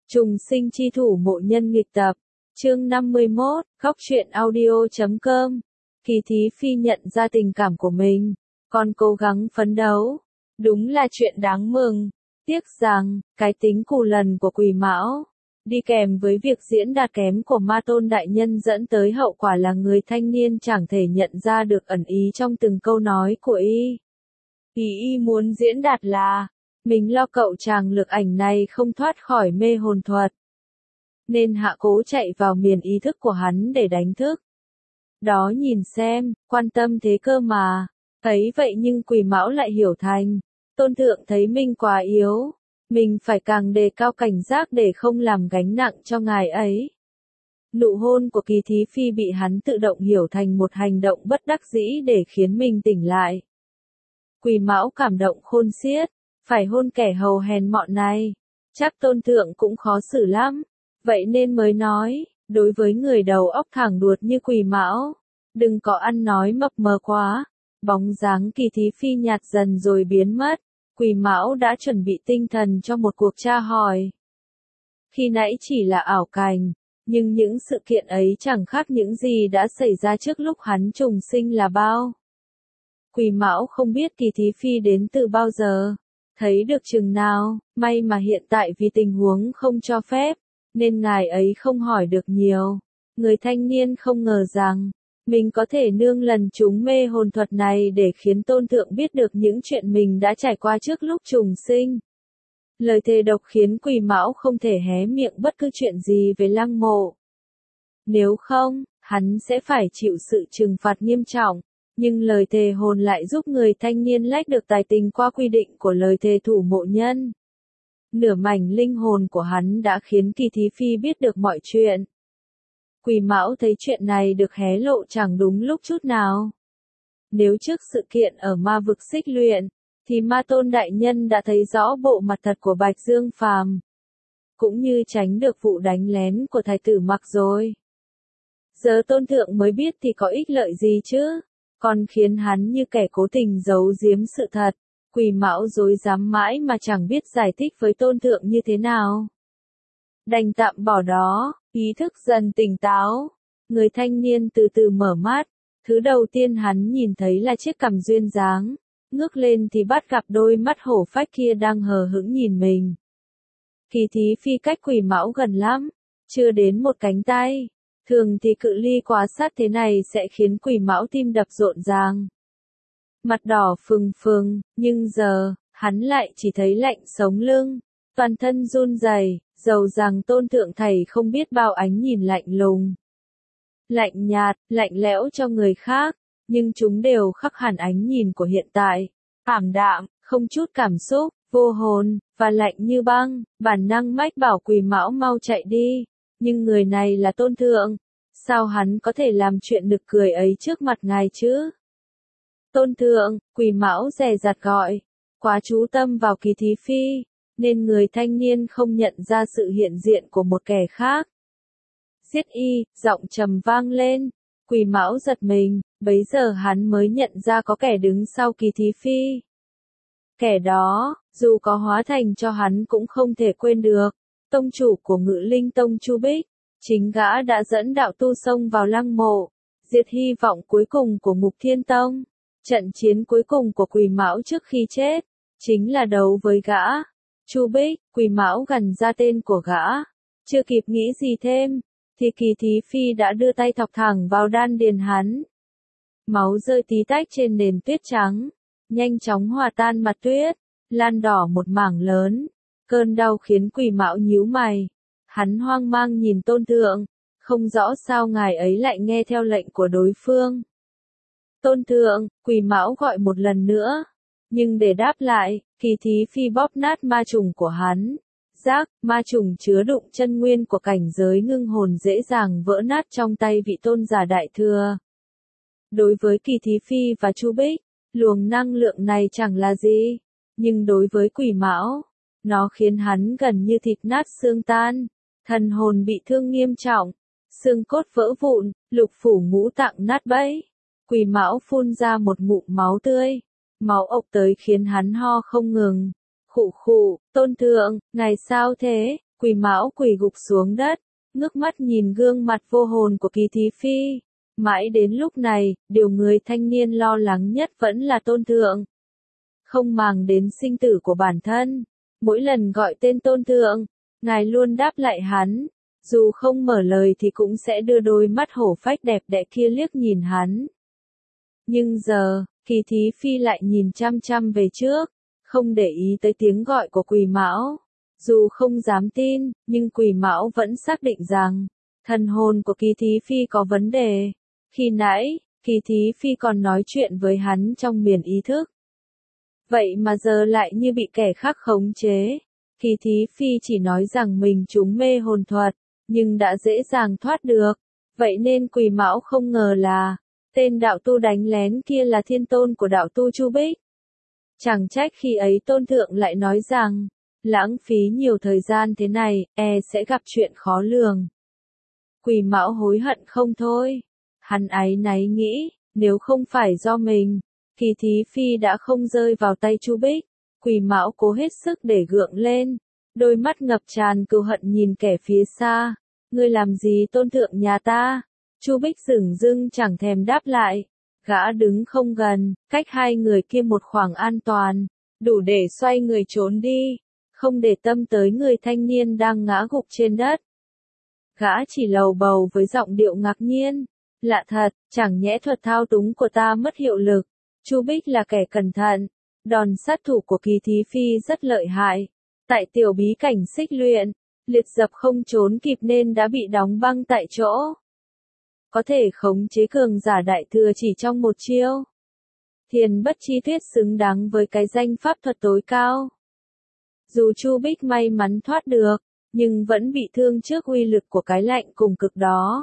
Trùng sinh chi thủ mộ nhân nghịch tập, chương 51, góc truyện audio.com. Kỳ Thí Phi nhận ra tình cảm của mình, còn cố gắng phấn đấu. Đúng là chuyện đáng mừng. Tiếc rằng, cái tính cù lần của Quỳ Mão, đi kèm với việc diễn đạt kém của Ma Tôn đại nhân dẫn tới hậu quả là người thanh niên chẳng thể nhận ra được ẩn ý trong từng câu nói của y. Y muốn diễn đạt là, mình lo cậu chàng lực ảnh này không thoát khỏi mê hồn thuật, nên hạ cố chạy vào miền ý thức của hắn để đánh thức. Đó nhìn xem, quan tâm thế cơ mà. Thấy vậy nhưng Quỳ Mão lại hiểu thành, Tôn thượng thấy mình quá yếu, mình phải càng đề cao cảnh giác để không làm gánh nặng cho ngài ấy. Nụ hôn của Kỳ Thí Phi bị hắn tự động hiểu thành một hành động bất đắc dĩ để khiến mình tỉnh lại. Quỳ Mão cảm động khôn xiết, phải hôn kẻ hầu hèn mọn này, chắc Tôn thượng cũng khó xử lắm, vậy nên mới nói, đối với người đầu óc thẳng đuột như Quỳ Mão, đừng có ăn nói mập mờ quá. Bóng dáng Kỳ Thí Phi nhạt dần rồi biến mất, Quỳ Mão đã chuẩn bị tinh thần cho một cuộc tra hỏi. Khi nãy chỉ là ảo cảnh, nhưng những sự kiện ấy chẳng khác những gì đã xảy ra trước lúc hắn trùng sinh là bao. Quỳ Mão không biết Kỳ Thí Phi đến từ bao giờ, thấy được chừng nào, may mà hiện tại vì tình huống không cho phép, nên ngài ấy không hỏi được nhiều. Người thanh niên không ngờ rằng, mình có thể nương lần chúng mê hồn thuật này để khiến Tôn thượng biết được những chuyện mình đã trải qua trước lúc trùng sinh. Lời thề độc khiến Quỳ Mão không thể hé miệng bất cứ chuyện gì về Lăng Mộ. Nếu không, hắn sẽ phải chịu sự trừng phạt nghiêm trọng. Nhưng lời thề hồn lại giúp người thanh niên lách được tài tình qua quy định của lời thề thủ mộ nhân. Nửa mảnh linh hồn của hắn đã khiến Kỳ Thí Phi biết được mọi chuyện. Quỳ Mão thấy chuyện này được hé lộ chẳng đúng lúc chút nào. Nếu trước sự kiện ở ma vực Xích Luyện, thì Ma Tôn đại nhân đã thấy rõ bộ mặt thật của Bạch Dương Phàm, cũng như tránh được vụ đánh lén của thái tử Mặc rồi. Giờ Tôn thượng mới biết thì có ích lợi gì chứ, còn khiến hắn như kẻ cố tình giấu giếm sự thật. Quỳ Mão dối dám mãi mà chẳng biết giải thích với Tôn thượng như thế nào. Đành tạm bỏ đó, ý thức dần tỉnh táo. Người thanh niên từ từ mở mắt, thứ đầu tiên hắn nhìn thấy là chiếc cằm duyên dáng, ngước lên thì bắt gặp đôi mắt hổ phách kia đang hờ hững nhìn mình. Kỳ Thí Phi cách Quỳ Mão gần lắm, chưa đến một cánh tay, thường thì cự ly quá sát thế này sẽ khiến Quỳ Mão tim đập rộn ràng. Mặt đỏ phừng phừng, nhưng giờ, hắn lại chỉ thấy lạnh sống lưng, toàn thân run rẩy, dầu rằng Tôn thượng thầy không biết bao ánh nhìn lạnh lùng, lạnh nhạt, lạnh lẽo cho người khác, nhưng chúng đều khắc hẳn ánh nhìn của hiện tại, ảm đạm, không chút cảm xúc, vô hồn, và lạnh như băng. Bản năng mách bảo Quỳ Mão mau chạy đi, nhưng người này là Tôn thượng, sao hắn có thể làm chuyện nực cười ấy trước mặt ngài chứ? Tôn thượng, Quỳ Mão dè dặt gọi, quá chú tâm vào Kỳ Thí Phi, nên người thanh niên không nhận ra sự hiện diện của một kẻ khác. Giết y, giọng trầm vang lên, Quỳ Mão giật mình, bấy giờ hắn mới nhận ra có kẻ đứng sau Kỳ Thí Phi. Kẻ đó, dù có hóa thành cho hắn cũng không thể quên được, tông chủ của Ngự Linh Tông Chu Bích, chính gã đã dẫn đạo tu xông vào Lăng Mộ, diệt hy vọng cuối cùng của Ngục Thiên Tông. Trận chiến cuối cùng của Quỳ Mão trước khi chết, chính là đấu với gã. Chu Bích, Quỳ Mão gần ra tên của gã, chưa kịp nghĩ gì thêm, thì Kỳ Thí Phi đã đưa tay thọc thẳng vào đan điền hắn. Máu rơi tí tách trên nền tuyết trắng, nhanh chóng hòa tan mặt tuyết, lan đỏ một mảng lớn. Cơn đau khiến Quỳ Mão nhíu mày, hắn hoang mang nhìn Tôn thượng, không rõ sao ngài ấy lại nghe theo lệnh của đối phương. Tôn thượng, Quỳ Mão gọi một lần nữa, nhưng để đáp lại, Kỳ Thí Phi bóp nát ma trùng của hắn. Rác, ma trùng chứa đựng chân nguyên của cảnh giới ngưng hồn dễ dàng vỡ nát trong tay vị tôn giả đại thừa. Đối với Kỳ Thí Phi và Chu Bích, luồng năng lượng này chẳng là gì, nhưng đối với Quỳ Mão, nó khiến hắn gần như thịt nát xương tan, thần hồn bị thương nghiêm trọng, xương cốt vỡ vụn, lục phủ ngũ tạng nát bấy. Quỳ Mão phun ra một ngụm máu tươi, máu ộc tới khiến hắn ho không ngừng. Khụ khụ, Tôn thượng, ngài sao thế? Quỳ Mão quỳ gục xuống đất, ngước mắt nhìn gương mặt vô hồn của Kỳ Thí Phi. Mãi đến lúc này, điều người thanh niên lo lắng nhất vẫn là Tôn Thượng. Không màng đến sinh tử của bản thân, mỗi lần gọi tên Tôn Thượng, ngài luôn đáp lại hắn, dù không mở lời thì cũng sẽ đưa đôi mắt hổ phách đẹp đẽ kia liếc nhìn hắn. Nhưng giờ, Kỳ Thí Phi lại nhìn chăm chăm về trước, không để ý tới tiếng gọi của Quỳ Mão. Dù không dám tin, nhưng Quỳ Mão vẫn xác định rằng, thần hồn của Kỳ Thí Phi có vấn đề. Khi nãy, Kỳ Thí Phi còn nói chuyện với hắn trong miền ý thức. Vậy mà giờ lại như bị kẻ khác khống chế. Kỳ Thí Phi chỉ nói rằng mình trúng mê hồn thuật, nhưng đã dễ dàng thoát được. Vậy nên Quỳ Mão không ngờ là, tên đạo tu đánh lén kia là thiên tôn của đạo tu Chu Bích. Chẳng trách khi ấy Tôn Thượng lại nói rằng, lãng phí nhiều thời gian thế này, sẽ gặp chuyện khó lường. Quỳ Mão hối hận không thôi. Hắn áy náy nghĩ, nếu không phải do mình, Kỳ Thí Phi đã không rơi vào tay Chu Bích. Quỳ Mão cố hết sức để gượng lên, đôi mắt ngập tràn cừu hận nhìn kẻ phía xa. Ngươi làm gì Tôn Thượng nhà ta? Chu Bích dửng dưng chẳng thèm đáp lại. Gã đứng không gần, cách hai người kia một khoảng an toàn, đủ để xoay người trốn đi, không để tâm tới người thanh niên đang ngã gục trên đất. Gã chỉ lầu bầu với giọng điệu ngạc nhiên. Lạ thật, chẳng nhẽ thuật thao túng của ta mất hiệu lực. Chu Bích là kẻ cẩn thận. Đòn sát thủ của Kỳ Thí Phi rất lợi hại. Tại tiểu bí cảnh xích luyện, liệt dập không trốn kịp nên đã bị đóng băng tại chỗ. Có thể khống chế cường giả đại thừa chỉ trong một chiêu. Thiền Bất Chi Tuyết xứng đáng với cái danh pháp thuật tối cao. Dù Chu Bích may mắn thoát được, nhưng vẫn bị thương trước uy lực của cái lạnh cùng cực đó.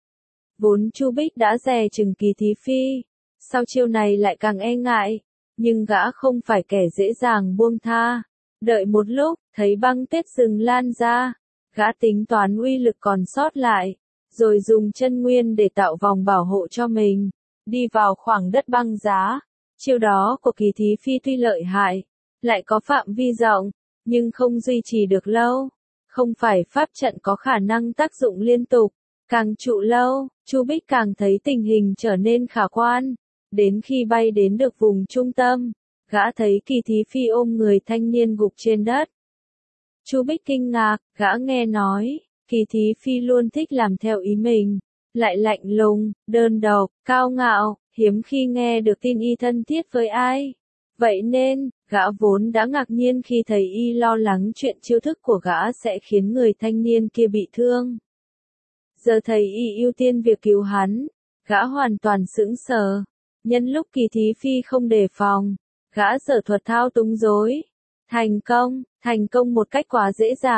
Vốn Chu Bích đã dè chừng Kỳ Thí Phi, sau chiêu này lại càng e ngại, nhưng gã không phải kẻ dễ dàng buông tha. Đợi một lúc, thấy băng tuyết rừng lan ra, gã tính toán uy lực còn sót lại, rồi dùng chân nguyên để tạo vòng bảo hộ cho mình, đi vào khoảng đất băng giá. Chiêu đó của Kỳ Thí Phi tuy lợi hại, lại có phạm vi rộng, nhưng không duy trì được lâu. Không phải pháp trận có khả năng tác dụng liên tục, càng trụ lâu, Chu Bích càng thấy tình hình trở nên khả quan. Đến khi bay đến được vùng trung tâm, gã thấy Kỳ Thí Phi ôm người thanh niên gục trên đất. Chu Bích kinh ngạc, gã nghe nói, Kỳ Thí Phi luôn thích làm theo ý mình, lại lạnh lùng, đơn độc, cao ngạo, hiếm khi nghe được tin y thân thiết với ai. Vậy nên, gã vốn đã ngạc nhiên khi thấy y lo lắng chuyện chiêu thức của gã sẽ khiến người thanh niên kia bị thương. Giờ thấy y ưu tiên việc cứu hắn, gã hoàn toàn sững sờ. Nhân lúc Kỳ Thí Phi không đề phòng, gã giở thuật thao túng rối. Thành công một cách quá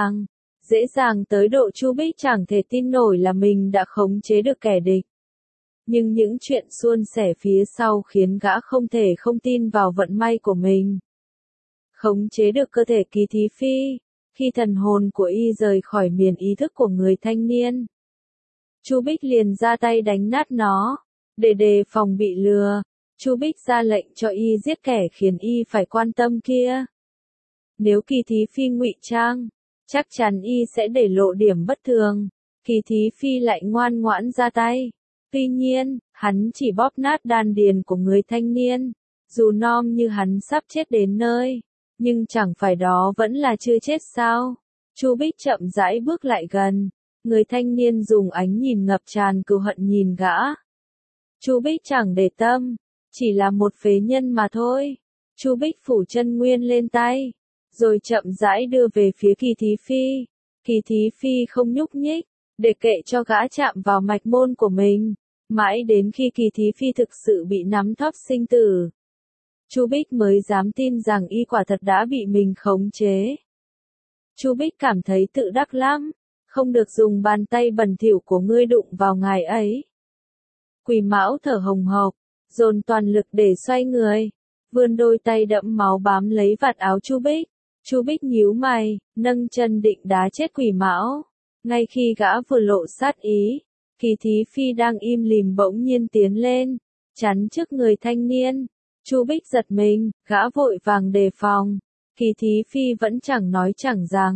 dễ dàng tới độ Chu Bích chẳng thể tin nổi là mình đã khống chế được kẻ địch. Nhưng những chuyện suôn sẻ phía sau khiến gã không thể không tin vào vận may của mình. Khống chế được cơ thể Kỳ Thí Phi, khi thần hồn của y rời khỏi miền ý thức của người thanh niên, Chu Bích liền ra tay đánh nát nó. Để đề phòng bị lừa, Chu Bích ra lệnh cho y giết kẻ khiến y phải quan tâm kia. Nếu Kỳ Thí Phi ngụy trang, chắc chắn y sẽ để lộ điểm bất thường. Kỳ Thí Phi lại ngoan ngoãn ra tay. Tuy nhiên, hắn chỉ bóp nát đan điền của người thanh niên. Dù nom như hắn sắp chết đến nơi, nhưng chẳng phải đó vẫn là chưa chết sao? Chu Bích chậm rãi bước lại gần. Người thanh niên dùng ánh nhìn ngập tràn cừu hận nhìn gã. Chu Bích chẳng để tâm, chỉ là một phế nhân mà thôi. Chu Bích phủ chân nguyên lên tay, rồi chậm rãi đưa về phía Kỳ Thí Phi. Kỳ Thí Phi không nhúc nhích, để kệ cho gã chạm vào mạch môn của mình, mãi đến khi Kỳ Thí Phi thực sự bị nắm thóp sinh tử. Chu Bích mới dám tin rằng y quả thật đã bị mình khống chế. Chu Bích cảm thấy tự đắc lắm, không được dùng bàn tay bẩn thỉu của ngươi đụng vào ngài ấy. Quỳ Mão thở hồng hộc, dồn toàn lực để xoay người, vươn đôi tay đẫm máu bám lấy vạt áo Chu Bích. Chu Bích nhíu mày, nâng chân định đá chết Quỳ Mão. Ngay khi gã vừa lộ sát ý, Kỳ Thí Phi đang im lìm bỗng nhiên tiến lên, chắn trước người thanh niên. Chu Bích giật mình, gã vội vàng đề phòng. Kỳ Thí Phi vẫn chẳng nói chẳng rằng,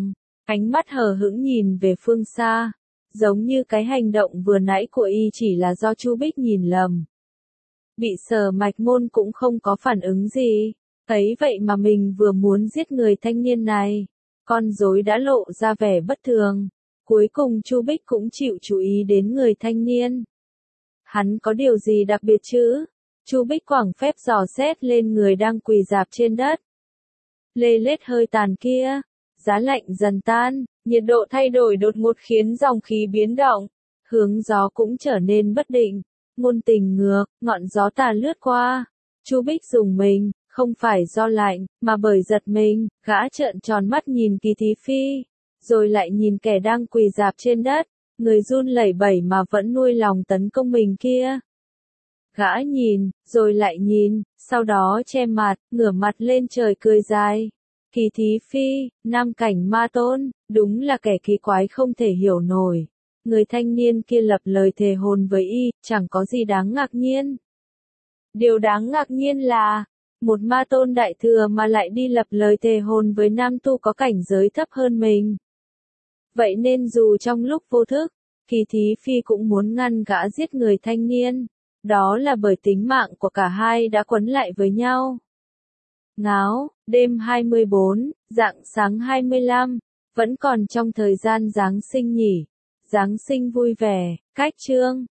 Ánh mắt hờ hững nhìn về phương xa, giống như cái hành động vừa nãy của y chỉ là do Chu Bích nhìn lầm. Bị Sở Mạch Môn cũng không có phản ứng gì, thấy vậy mà mình vừa muốn giết người thanh niên này, con rối đã lộ ra vẻ bất thường. Cuối cùng Chu Bích cũng chịu chú ý đến người thanh niên. Hắn có điều gì đặc biệt chứ? Chu Bích quẳng phép dò xét lên người đang quỳ rạp trên đất. Lê lết hơi tàn kia, giá lạnh dần tan, nhiệt độ thay đổi đột ngột khiến dòng khí biến động, hướng gió cũng trở nên bất định, ngôn tình ngược, ngọn gió tà lướt qua. Chu Bích rùng mình, không phải do lạnh, mà bởi giật mình, gã trợn tròn mắt nhìn Kỳ Thí Phi, rồi lại nhìn kẻ đang quỳ rạp trên đất, người run lẩy bẩy mà vẫn nuôi lòng tấn công mình kia. Gã nhìn, rồi lại nhìn, sau đó che mặt, ngửa mặt lên trời cười dài. Kỳ Thí Phi, nam cảnh ma tôn, đúng là kẻ kỳ quái không thể hiểu nổi. Người thanh niên kia lập lời thề hôn với y, chẳng có gì đáng ngạc nhiên. Điều đáng ngạc nhiên là, một ma tôn đại thừa mà lại đi lập lời thề hôn với nam tu có cảnh giới thấp hơn mình. Vậy nên dù trong lúc vô thức, Kỳ Thí Phi cũng muốn ngăn gã giết người thanh niên. Đó là bởi tính mạng của cả hai đã quấn lại với nhau. Ngáo, đêm 24, rạng sáng 25, vẫn còn trong thời gian Giáng sinh nhỉ. Giáng sinh vui vẻ, cách chương.